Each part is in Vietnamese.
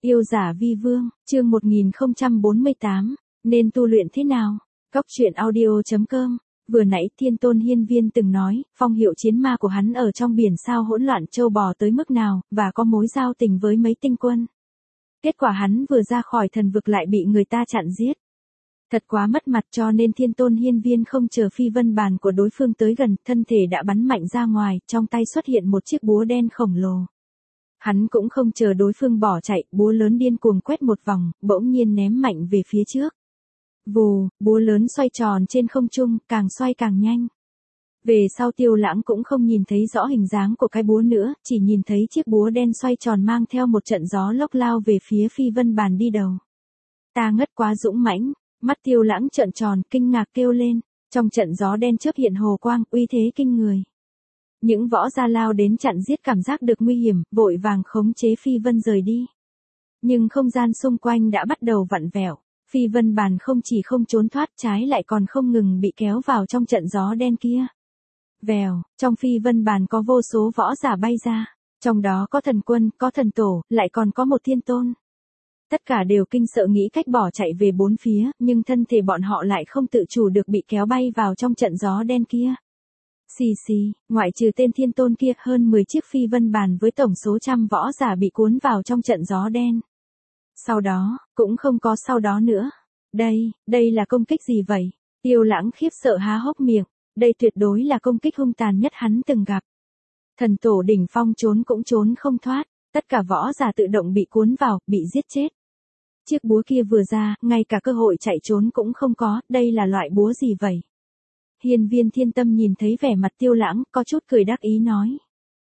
Yêu giả vi vương, chương 1048, nên tu luyện thế nào? Cóc truyện audio.com. Vừa nãy Thiên Tôn Hiên Viên từng nói, phong hiệu chiến ma của hắn ở trong biển sao hỗn loạn châu bò tới mức nào, và có mối giao tình với mấy tinh quân. Kết quả hắn vừa ra khỏi thần vực lại bị người ta chặn giết. Thật quá mất mặt, cho nên Thiên Tôn Hiên Viên không chờ phi vân bàn của đối phương tới gần, thân thể đã bắn mạnh ra ngoài, trong tay xuất hiện một chiếc búa đen khổng lồ. Hắn cũng không chờ đối phương bỏ chạy, búa lớn điên cuồng quét một vòng, bỗng nhiên ném mạnh về phía trước. Vù, búa lớn xoay tròn trên không trung, càng xoay càng nhanh. Về sau Tiêu Lãng cũng không nhìn thấy rõ hình dáng của cái búa nữa, chỉ nhìn thấy chiếc búa đen xoay tròn mang theo một trận gió lốc lao về phía phi vân bàn đi đầu. Ta ngất quá dũng mãnh, mắt Tiêu Lãng trợn tròn, kinh ngạc kêu lên, trong trận gió đen chớp hiện hồ quang, uy thế kinh người. Những võ gia lao đến chặn giết cảm giác được nguy hiểm, vội vàng khống chế phi vân rời đi. Nhưng không gian xung quanh đã bắt đầu vặn vẹo, phi vân bàn không chỉ không trốn thoát, trái lại còn không ngừng bị kéo vào trong trận gió đen kia. Vèo, trong phi vân bàn có vô số võ giả bay ra, trong đó có thần quân, có thần tổ, lại còn có một thiên tôn. Tất cả đều kinh sợ nghĩ cách bỏ chạy về bốn phía, nhưng thân thể bọn họ lại không tự chủ được bị kéo bay vào trong trận gió đen kia. Xì xì, ngoại trừ tên thiên tôn kia, hơn 10 chiếc phi vân bàn với tổng số trăm võ giả bị cuốn vào trong trận gió đen. Sau đó, cũng không có sau đó nữa. Đây là công kích gì vậy? Tiêu Lãng khiếp sợ há hốc miệng, đây tuyệt đối là công kích hung tàn nhất hắn từng gặp. Thần tổ đỉnh phong trốn cũng trốn không thoát, tất cả võ giả tự động bị cuốn vào, bị giết chết. Chiếc búa kia vừa ra, ngay cả cơ hội chạy trốn cũng không có, đây là loại búa gì vậy? Hiên Viên Thiên Tâm nhìn thấy vẻ mặt Tiêu Lãng, có chút cười đắc ý nói.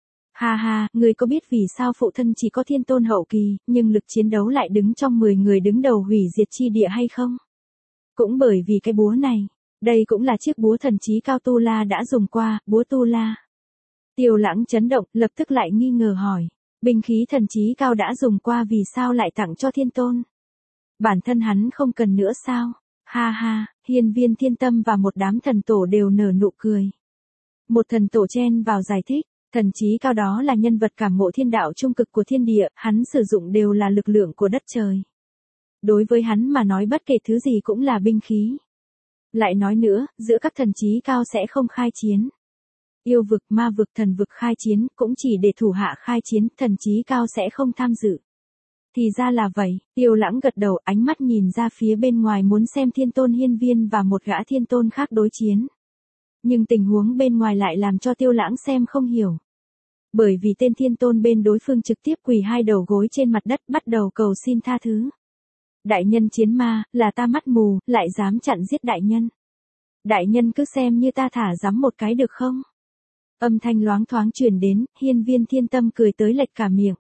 Ha ha, ngươi có biết vì sao phụ thân chỉ có thiên tôn hậu kỳ, nhưng lực chiến đấu lại đứng trong 10 người đứng đầu hủy diệt chi địa hay không? Cũng bởi vì cái búa này, đây cũng là chiếc búa thần chí cao Tu La đã dùng qua, búa Tu La. Tiêu Lãng chấn động, lập tức lại nghi ngờ hỏi, binh khí thần chí cao đã dùng qua vì sao lại tặng cho thiên tôn? Bản thân hắn không cần nữa sao? Ha ha, Hiên Viên Thiên Tâm và một đám thần tổ đều nở nụ cười. Một thần tổ chen vào giải thích, thần chí cao đó là nhân vật cảm ngộ thiên đạo trung cực của thiên địa, hắn sử dụng đều là lực lượng của đất trời. Đối với hắn mà nói bất kể thứ gì cũng là binh khí. Lại nói nữa, giữa các thần chí cao sẽ không khai chiến. Yêu vực, ma vực, thần vực khai chiến, cũng chỉ để thủ hạ khai chiến, thần chí cao sẽ không tham dự. Thì ra là vậy, Tiêu Lãng gật đầu, ánh mắt nhìn ra phía bên ngoài muốn xem Thiên Tôn Hiên Viên và một gã thiên tôn khác đối chiến. Nhưng tình huống bên ngoài lại làm cho Tiêu Lãng xem không hiểu. Bởi vì tên thiên tôn bên đối phương trực tiếp quỳ hai đầu gối trên mặt đất bắt đầu cầu xin tha thứ. Đại nhân chiến ma, là ta mắt mù, lại dám chặn giết đại nhân. Đại nhân cứ xem như ta thả dắm một cái được không? Âm thanh loáng thoáng truyền đến, Hiên Viên Thiên Tâm cười tới lệch cả miệng.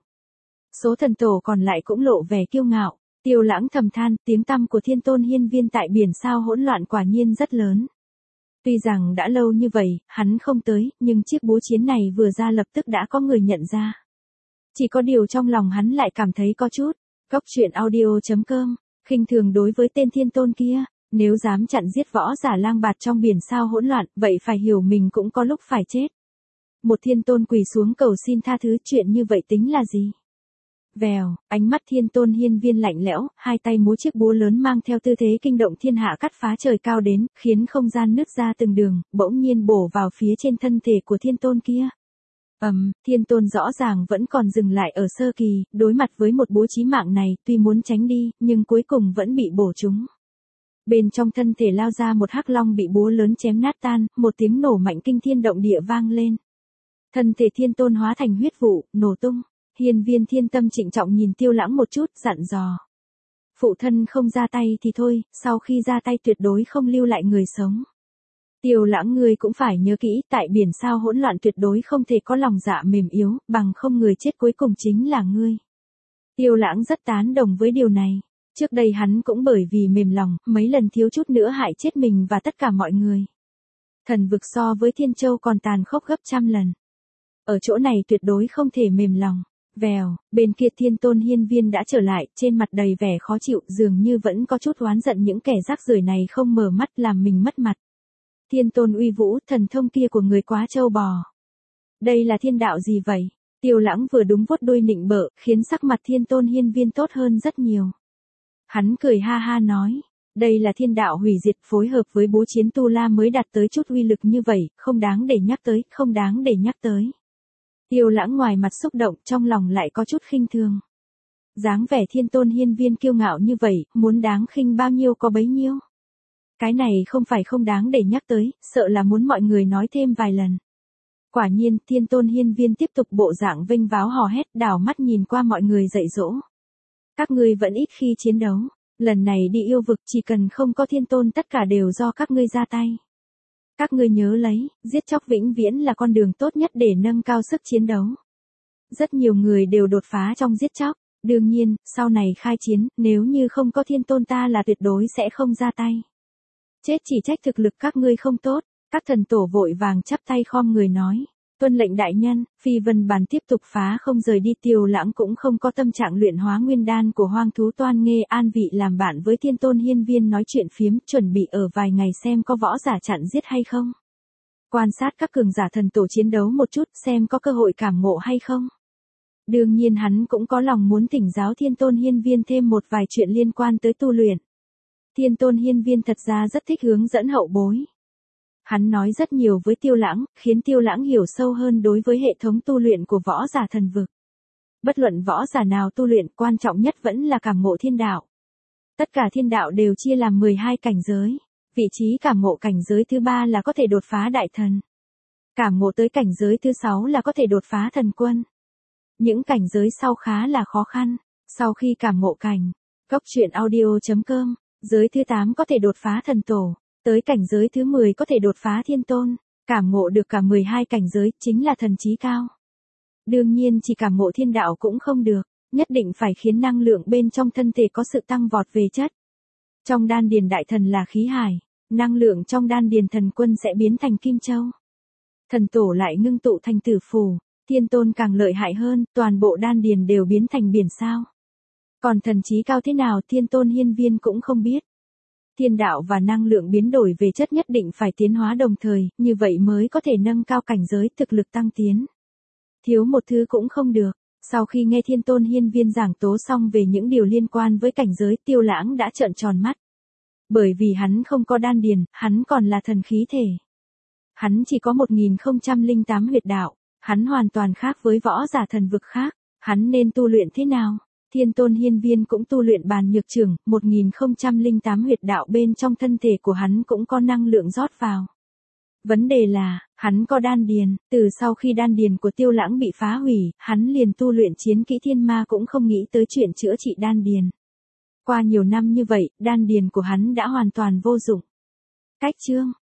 Số thần tổ còn lại cũng lộ vẻ kiêu ngạo, Tiêu Lãng thầm than, tiếng tăm của Thiên Tôn Hiên Viên tại biển sao hỗn loạn quả nhiên rất lớn. Tuy rằng đã lâu như vậy, hắn không tới, nhưng chiếc búa chiến này vừa ra lập tức đã có người nhận ra. Chỉ có điều trong lòng hắn lại cảm thấy có chút, Cóc truyện audio.com, khinh thường đối với tên thiên tôn kia, nếu dám chặn giết võ giả lang bạt trong biển sao hỗn loạn, vậy phải hiểu mình cũng có lúc phải chết. Một thiên tôn quỳ xuống cầu xin tha thứ, chuyện như vậy tính là gì? Vèo, ánh mắt Thiên Tôn Hiên Viên lạnh lẽo, hai tay múa chiếc búa lớn mang theo tư thế kinh động thiên hạ cắt phá trời cao đến, khiến không gian nứt ra từng đường, bỗng nhiên bổ vào phía trên thân thể của thiên tôn kia. Thiên tôn rõ ràng vẫn còn dừng lại ở sơ kỳ, đối mặt với một búa chí mạng này, tuy muốn tránh đi, nhưng cuối cùng vẫn bị bổ trúng. Bên trong thân thể lao ra một hắc long bị búa lớn chém nát tan, một tiếng nổ mạnh kinh thiên động địa vang lên. Thân thể thiên tôn hóa thành huyết vụ, nổ tung. Hiên Viên Thiên Tâm trịnh trọng nhìn Tiêu Lãng một chút, dặn dò. Phụ thân không ra tay thì thôi, sau khi ra tay tuyệt đối không lưu lại người sống. Tiêu Lãng ngươi cũng phải nhớ kỹ, tại biển sao hỗn loạn tuyệt đối không thể có lòng dạ mềm yếu, bằng không người chết cuối cùng chính là ngươi. Tiêu Lãng rất tán đồng với điều này. Trước đây hắn cũng bởi vì mềm lòng, mấy lần thiếu chút nữa hại chết mình và tất cả mọi người. Thần vực so với Thiên Châu còn tàn khốc gấp trăm lần. Ở chỗ này tuyệt đối không thể mềm lòng. Vèo, bên kia Thiên Tôn Hiên Viên đã trở lại, trên mặt đầy vẻ khó chịu, dường như vẫn có chút oán giận những kẻ rác rưởi này không mở mắt làm mình mất mặt. Thiên Tôn uy vũ, thần thông kia của người quá trâu bò. Đây là thiên đạo gì vậy? Tiêu Lãng vừa đúng vuốt đuôi nịnh bợ, khiến sắc mặt Thiên Tôn Hiên Viên tốt hơn rất nhiều. Hắn cười ha ha nói, đây là thiên đạo hủy diệt phối hợp với bố chiến tu la mới đạt tới chút uy lực như vậy, không đáng để nhắc tới, không đáng để nhắc tới. Tiêu Lãng ngoài mặt xúc động, trong lòng lại có chút khinh thường. Dáng vẻ Thiên Tôn Hiên Viên kiêu ngạo như vậy, muốn đáng khinh bao nhiêu có bấy nhiêu. Cái này không phải không đáng để nhắc tới, sợ là muốn mọi người nói thêm vài lần. Quả nhiên, Thiên Tôn Hiên Viên tiếp tục bộ dạng vênh váo hò hét, đảo mắt nhìn qua mọi người dạy dỗ. Các ngươi vẫn ít khi chiến đấu, lần này đi yêu vực chỉ cần không có thiên tôn tất cả đều do các ngươi ra tay. Các ngươi nhớ lấy, giết chóc vĩnh viễn là con đường tốt nhất để nâng cao sức chiến đấu. Rất nhiều người đều đột phá trong giết chóc, đương nhiên, sau này khai chiến, nếu như không có thiên tôn ta là tuyệt đối sẽ không ra tay. Chết chỉ trách thực lực các ngươi không tốt, các thần tổ vội vàng chắp tay khom người nói. Tuân lệnh đại nhân, phi vân bàn tiếp tục phá không rời đi. Tiêu Lãng cũng không có tâm trạng luyện hóa nguyên đan của hoang thú toan nghê an vị làm bạn với Thiên Tôn Hiên Viên nói chuyện phiếm, chuẩn bị ở vài ngày xem có võ giả chặn giết hay không. Quan sát các cường giả thần tổ chiến đấu một chút xem có cơ hội cảm ngộ hay không. Đương nhiên hắn cũng có lòng muốn thỉnh giáo Thiên Tôn Hiên Viên thêm một vài chuyện liên quan tới tu luyện. Thiên Tôn Hiên Viên thật ra rất thích hướng dẫn hậu bối. Hắn nói rất nhiều với Tiêu Lãng, khiến Tiêu Lãng hiểu sâu hơn đối với hệ thống tu luyện của võ giả thần vực. Bất luận võ giả nào tu luyện, quan trọng nhất vẫn là cảm ngộ thiên đạo. Tất cả thiên đạo đều chia làm 12 cảnh giới. Vị trí cảm ngộ cảnh giới thứ 3 là có thể đột phá đại thần. Cảm ngộ tới cảnh giới thứ 6 là có thể đột phá thần quân. Những cảnh giới sau khá là khó khăn. Sau khi cảm ngộ cảnh, goctruyện.audio.com, giới thứ 8 có thể đột phá thần tổ. Tới cảnh giới thứ 10 có thể đột phá thiên tôn, cảm ngộ được cả 12 cảnh giới, chính là thần trí cao. Đương nhiên chỉ cảm ngộ thiên đạo cũng không được, nhất định phải khiến năng lượng bên trong thân thể có sự tăng vọt về chất. Trong đan điền đại thần là khí hải, năng lượng trong đan điền thần quân sẽ biến thành kim châu. Thần tổ lại ngưng tụ thành tử phù, thiên tôn càng lợi hại hơn, toàn bộ đan điền đều biến thành biển sao. Còn thần trí cao thế nào Thiên Tôn Hiên Viên cũng không biết. Thiên đạo và năng lượng biến đổi về chất nhất định phải tiến hóa đồng thời, như vậy mới có thể nâng cao cảnh giới thực lực tăng tiến. Thiếu một thứ cũng không được. Sau khi nghe Thiên Tôn Hiên Viên giảng tố xong về những điều liên quan với cảnh giới, Tiêu Lãng đã trợn tròn mắt. Bởi vì hắn không có đan điền, hắn còn là thần khí thể. Hắn chỉ có 1008 huyệt đạo, hắn hoàn toàn khác với võ giả thần vực khác, hắn nên tu luyện thế nào? Thiên Tôn Hiên Viên cũng tu luyện bàn nhược trưởng, 1008 huyệt đạo bên trong thân thể của hắn cũng có năng lượng rót vào. Vấn đề là, hắn có đan điền, từ sau khi đan điền của Tiêu Lãng bị phá hủy, hắn liền tu luyện chiến kỹ thiên ma cũng không nghĩ tới chuyện chữa trị đan điền. Qua nhiều năm như vậy, đan điền của hắn đã hoàn toàn vô dụng. Cách chương